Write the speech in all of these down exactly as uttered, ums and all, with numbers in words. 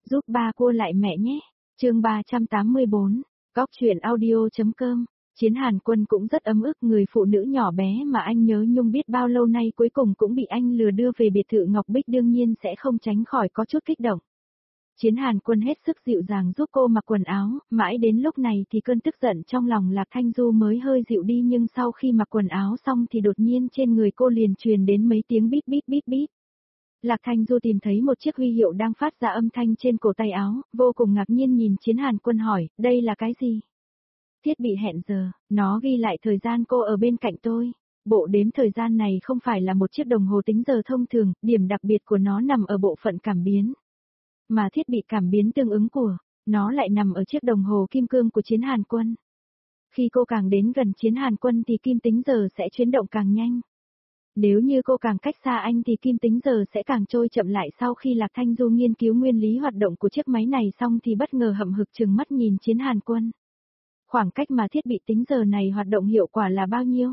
Giúp ba cua lại mẹ nhé. Chương ba trăm tám mươi bốn. Góc truyện audio.com. Chiến Hàn Quân cũng rất ấm ức, người phụ nữ nhỏ bé mà anh nhớ nhung biết bao lâu nay cuối cùng cũng bị anh lừa đưa về biệt thự Ngọc Bích, đương nhiên sẽ không tránh khỏi có chút kích động. Chiến Hàn Quân hết sức dịu dàng giúp cô mặc quần áo, mãi đến lúc này thì cơn tức giận trong lòng Lạc Thanh Du mới hơi dịu đi, nhưng sau khi mặc quần áo xong thì đột nhiên trên người cô liền truyền đến mấy tiếng bíp bíp bíp bíp. Lạc Thanh Du tìm thấy một chiếc huy hiệu đang phát ra âm thanh trên cổ tay áo, vô cùng ngạc nhiên nhìn Chiến Hàn Quân hỏi, đây là cái gì? Thiết bị hẹn giờ, nó ghi lại thời gian cô ở bên cạnh tôi. Bộ đếm thời gian này không phải là một chiếc đồng hồ tính giờ thông thường, điểm đặc biệt của nó nằm ở bộ phận cảm biến. Mà thiết bị cảm biến tương ứng của nó lại nằm ở chiếc đồng hồ kim cương của Chiến Hàn Quân. Khi cô càng đến gần Chiến Hàn Quân thì kim tính giờ sẽ chuyển động càng nhanh. Nếu như cô càng cách xa anh thì kim tính giờ sẽ càng trôi chậm lại. Sau khi Lạc Thanh Du nghiên cứu nguyên lý hoạt động của chiếc máy này xong thì bất ngờ hậm hực trừng mắt nhìn Chiến Hàn Quân. Khoảng cách mà thiết bị tính giờ này hoạt động hiệu quả là bao nhiêu?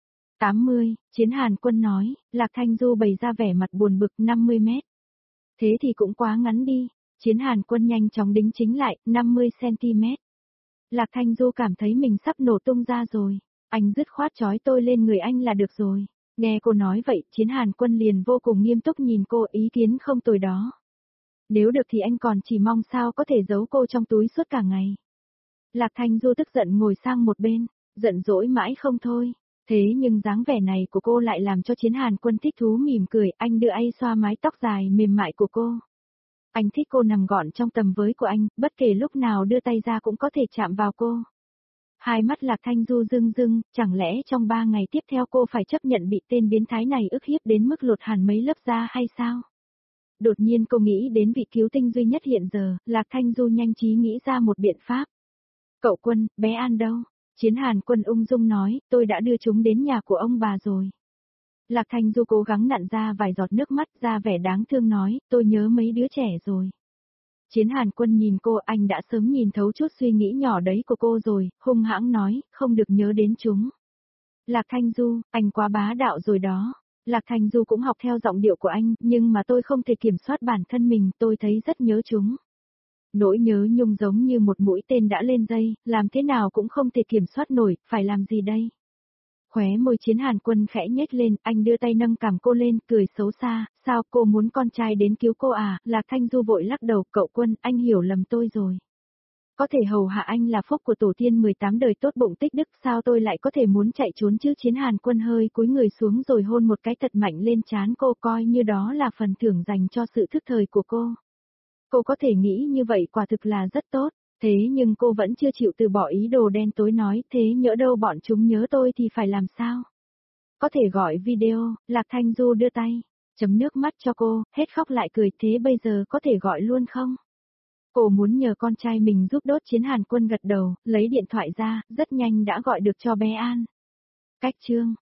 tám mươi, Chiến Hàn Quân nói. Lạc Thanh Du bày ra vẻ mặt buồn bực. năm mươi mét. Thế thì cũng quá ngắn đi. Chiến Hàn Quân nhanh chóng đính chính lại. năm mươi xăng-ti-mét. Lạc Thanh Du cảm thấy mình sắp nổ tung ra rồi. Anh dứt khoát trói tôi lên người anh là được rồi. Nghe cô nói vậy, Chiến Hàn Quân liền vô cùng nghiêm túc nhìn cô, ý kiến không tồi đó. Nếu được thì anh còn chỉ mong sao có thể giấu cô trong túi suốt cả ngày. Lạc Thanh Du tức giận ngồi sang một bên, giận dỗi mãi không thôi. Thế nhưng dáng vẻ này của cô lại làm cho Chiến Hàn Quân thích thú mỉm cười, anh đưa tay xoa mái tóc dài mềm mại của cô. Anh thích cô nằm gọn trong tầm với của anh, bất kể lúc nào đưa tay ra cũng có thể chạm vào cô. Hai mắt Lạc Thanh Du rưng rưng, chẳng lẽ trong ba ngày tiếp theo cô phải chấp nhận bị tên biến thái này ức hiếp đến mức lột hẳn mấy lớp da hay sao? Đột nhiên cô nghĩ đến vị cứu tinh duy nhất hiện giờ, Lạc Thanh Du nhanh trí nghĩ ra một biện pháp. Cậu Quân, bé An đâu? Chiến Hàn Quân ung dung nói, tôi đã đưa chúng đến nhà của ông bà rồi. Lạc Thanh Du cố gắng nặn ra vài giọt nước mắt, ra vẻ đáng thương nói, tôi nhớ mấy đứa trẻ rồi. Chiến Hàn Quân nhìn cô, anh đã sớm nhìn thấu chút suy nghĩ nhỏ đấy của cô rồi, hung hãng nói, không được nhớ đến chúng. Lạc Thanh Du, anh quá bá đạo rồi đó. Lạc Thanh Du cũng học theo giọng điệu của anh, nhưng mà tôi không thể kiểm soát bản thân mình, tôi thấy rất nhớ chúng. Nỗi nhớ nhung giống như một mũi tên đã lên dây, làm thế nào cũng không thể kiểm soát nổi, phải làm gì đây? Khóe môi Chiến Hàn Quân khẽ nhếch lên, anh đưa tay nâng cằm cô lên, cười xấu xa, sao cô muốn con trai đến cứu cô à? Lạc Thanh Du vội lắc đầu, cậu Quân, anh hiểu lầm tôi rồi. Có thể hầu hạ anh là phúc của tổ tiên mười tám đời tốt bụng tích đức, sao tôi lại có thể muốn chạy trốn chứ? Chiến Hàn Quân hơi cúi người xuống rồi hôn một cái thật mạnh lên trán cô, coi như đó là phần thưởng dành cho sự thức thời của cô. Cô có thể nghĩ như vậy quả thực là rất tốt, thế nhưng cô vẫn chưa chịu từ bỏ ý đồ đen tối, nói, thế nhỡ đâu bọn chúng nhớ tôi thì phải làm sao? Có thể gọi video. Lạc Thanh Du đưa tay, chấm nước mắt cho cô, hết khóc lại cười, thế bây giờ có thể gọi luôn không? Cô muốn nhờ con trai mình giúp đốt. Chiến Hàn Quân gật đầu, lấy điện thoại ra, rất nhanh đã gọi được cho bé An. Cách chương